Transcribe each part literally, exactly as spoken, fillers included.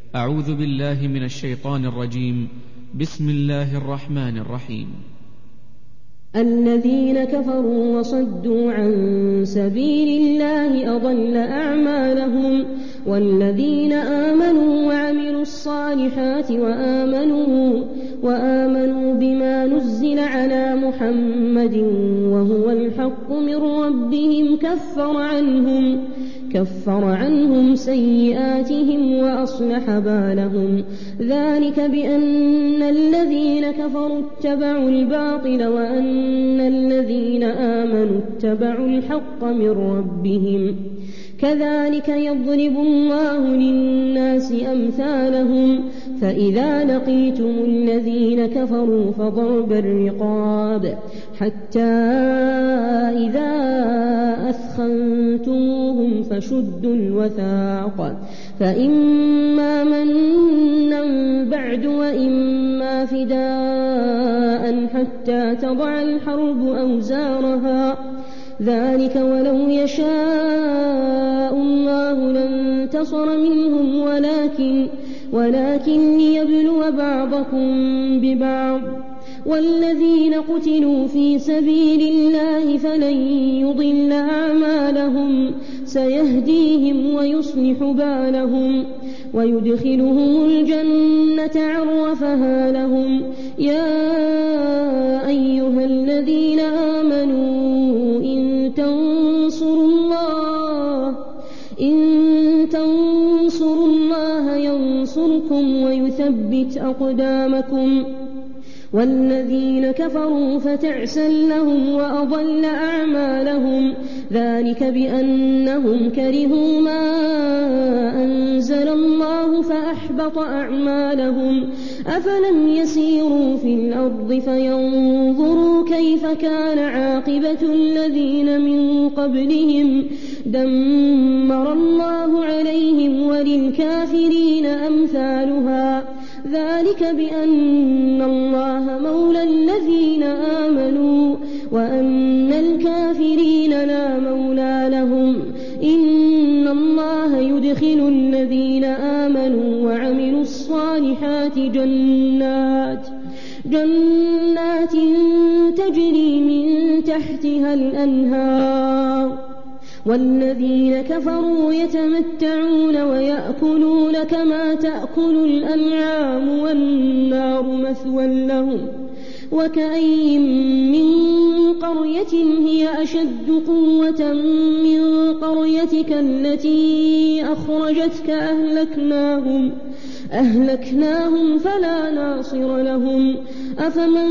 أعوذ بالله من الشيطان الرجيم. بسم الله الرحمن الرحيم. الذين كفروا وصدوا عن سبيل الله أضل أعمالهم، والذين آمنوا وعملوا الصالحات وآمنوا, وآمنوا بما نزل على محمد وهو الحق من ربهم كفر عنهم, كفر عنهم سيئاتهم وأصلح بالهم. ذلك بأن الذين كفروا اتبعوا الباطل وأن الذين آمنوا اتبعوا الحق من ربهم. كذلك يضرب الله للناس أمثالهم. فإذا لقيتم الذين كفروا فضرب الرقاب حتى إذا أثخنتموهم فشدوا الوثاق، فإما منا بعد وإما فداء حتى تضع الحرب أوزارها. ذلك ولو يشاء الله لانتصر منهم ولكن, ولكن ليبلو بعضكم ببعض. والذين قتلوا في سبيل الله فلن يضل أعمالهم، سيهديهم ويصلح بالهم ويدخلهم الجنة عرفها لهم. يا أيها الذين آمنوا إن تنصروا الله, إن تنصروا الله ينصركم ويثبت أقدامكم. والذين كفروا فتعسا لهم وأضل أعمالهم. ذلك بأنهم كرهوا ما أنزل الله فأحبط أعمالهم. أفلم يسيروا في الأرض فينظروا كيف كان عاقبة الذين من قبلهم؟ دمر الله عليهم وللكافرين أمثالها. ذلك بأن الله مولى الذين آمنوا وأن الكافرين لا مولى لهم. إن الله يدخل الذين آمنوا وعملوا الصالحات جنات, جنات تجري من تحتها الأنهار. والذين كفروا يتمتعون ويأكلون كما تأكل الأنعام والنار مثوى لهم. وكأين من قرية هي أشد قوة من قريتك التي أخرجتك أهلكناهم, أهلكناهم فلا ناصر لهم. أفمن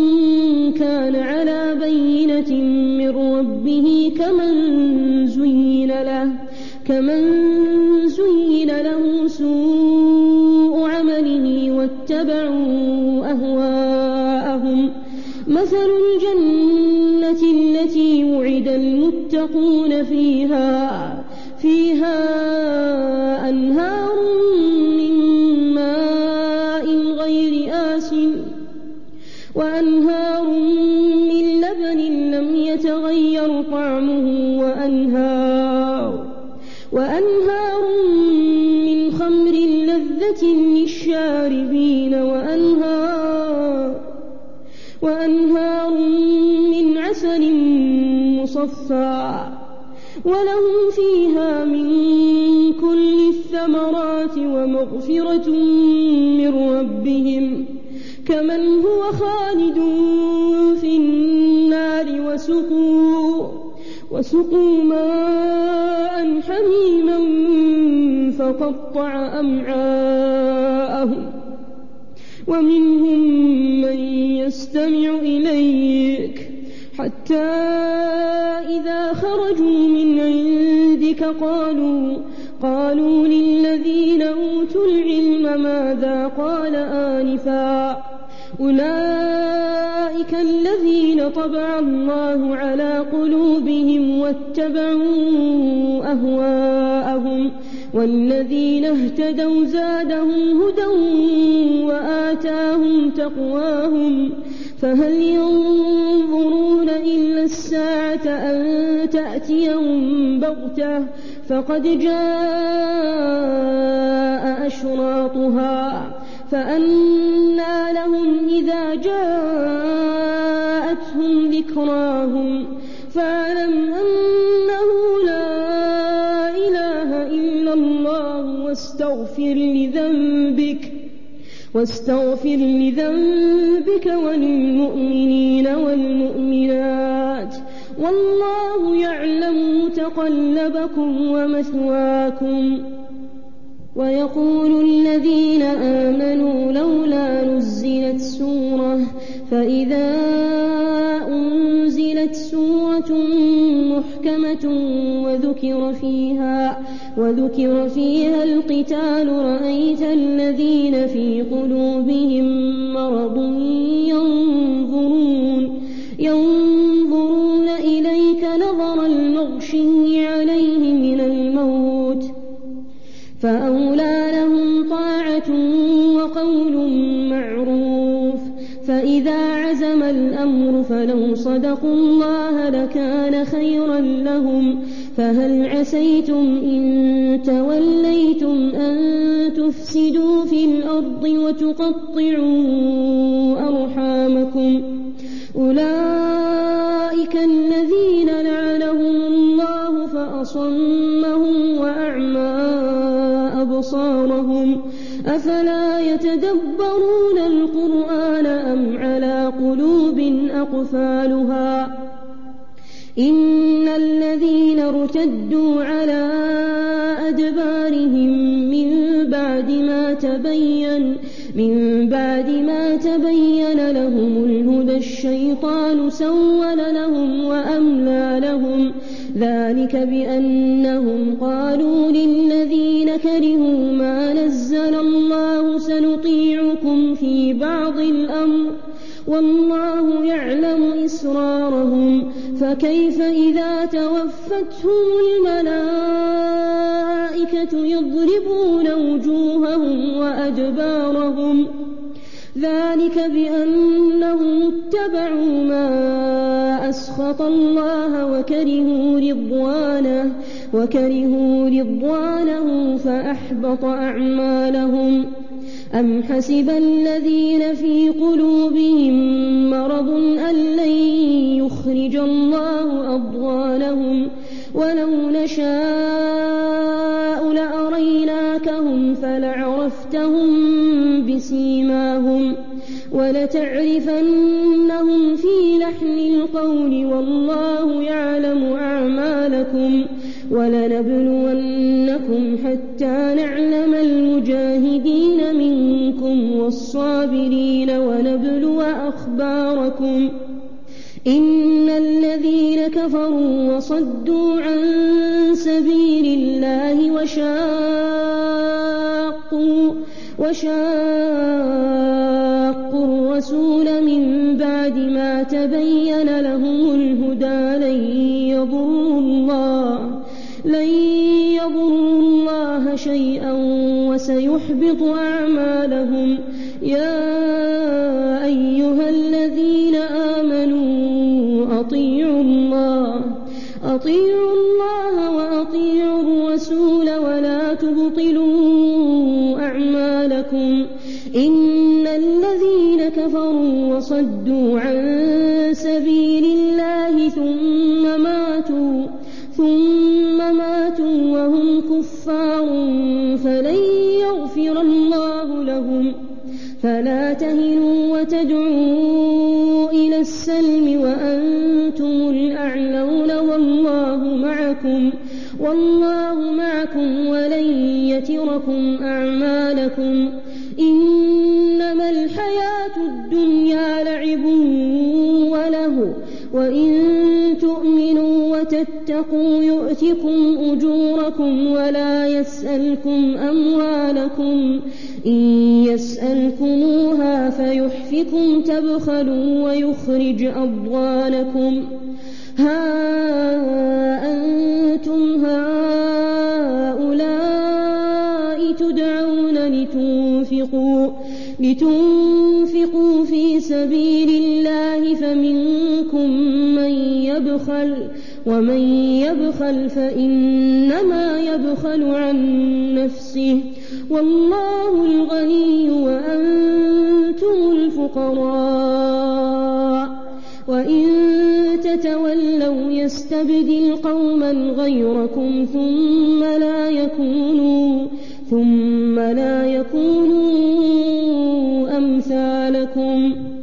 كان على بينة من ربه كمن زين له, كمن زين له سوء عمله واتبعوا أهواءهم. مثل الجنة التي وعد المتقون فيها, فيها أنهار من ماء غير آسن وأنهار من لبن لم يتغير طعمه وأنهار, وأنهار من خمر لذة للشاربين وأنهار, وأنهار من عسل مصفى ولهم فيها من كل الثمرات ومغفرة من ربهم كمن هو خالد في النار وسقوا, وسقوا ماء حميما فقطع أمعاءهم. ومنهم من يستمع إليك حتى إذا خرجوا من عندك قالوا, قالوا للذين أوتوا العلم ماذا قال آنفا؟ أولئك الذين طبع الله على قلوبهم واتبعوا أهواءهم. والذين اهتدوا زادهم هدى وآتاهم تقواهم. فهل ينظرون إلا الساعة أن تأتيهم بغتة؟ فقد جاء أشراطها فأنى لهم إذا جاءتهم ذكراهم فاعلم أنه لا إله إلا الله واستغفر لذنبك واستغفر لذنبك وللمؤمنين والمؤمنات والله يعلم متقلبكم ومثواكم. ويقول الذين آمنوا لولا نزلت سورة فإذا أنزلت سورة محكمة وذكر فيها وذكر فيها القتال رأيت الذين في قلوبهم مرض ينظرون ينظرون إليك نظر المغشي عليه من الموت فأولى لهم طاعة وقول معروف. فإذا عزم الأمر فلو صدقوا الله لكان خيرا لهم. فهل عسيتم إن توليتم أن تفسدوا في الأرض وتقطعوا أرحامكم أولئك الذين لعنهم الله فأصمهم وأعمى أبصارهم أفلا يتدبرون القرآن أم على قلوب أقفالها. إن الذين ارتدوا على أدبارهم من بعد ما تبين من بعد ما تبين لهم الهدى الشيطان سول لهم وأملى لهم ذلك بأنهم قالوا للذين كرهوا ما نزل الله سنطيعكم في بعض الأمر والله يعلم إسرارهم فكيف إذا توفتهم الملائكة يضربون وجوههم وأدبارهم ذلك بأنهم اتبعوا ما أسخط الله وكرهوا رضوانه وكرهوا رضوانه فأحبط أعمالهم. أم حسب الذين في قلوبهم مرض أن لن يخرج الله أضغانهم ولو نشاء لأريناكهم فلعرفتهم بسيماهم ولتعرفنهم في لحن القول والله يعلم أعمالكم ولنبلونكم حتى نعلم المجاهدين منكم والصابرين ونبلو أخباركم. إن الذين كفروا وصدوا عن سبيل الله وشاقوا وشاقوا الرسول من بعد ما تبين لهم الهدى لن يضروا الله لن يضروا الله شيئا وسيحبط أعمالهم. يا أيها الذين آمنوا أطيعوا الله أطيعوا الله وأطيعوا الرسول ولا تبطلوا أعمالكم. إن الذين كفروا وصدوا عن سبيل الله ثم ماتوا ثم ماتوا وهم كفار فلن يغفر الله لهم. فلا تهنوا وتدعوا إلى السلم وأنتم الأعلون والله معكم والله معكم ولن يتركم أعمالكم. إنما الحياة الدنيا لعب وله وإن تؤمنوا وتتقوا يؤتكم أجوركم ولا يسألكم أموالكم إن يسألكموها فيحفكم تبخلوا ويخرج أضغانكم. ها أنتم هؤلاء تدعون لتنفقوا لتنفقوا في سبيل الله فمنكم من يبخل ومن يبخل فإنما يبخل عن نفسه والله الغني وأنتم الفقراء وإن تتولوا يستبدل قوما غيركم ثم لا يكونوا ثم لا يكونوا أمثالكم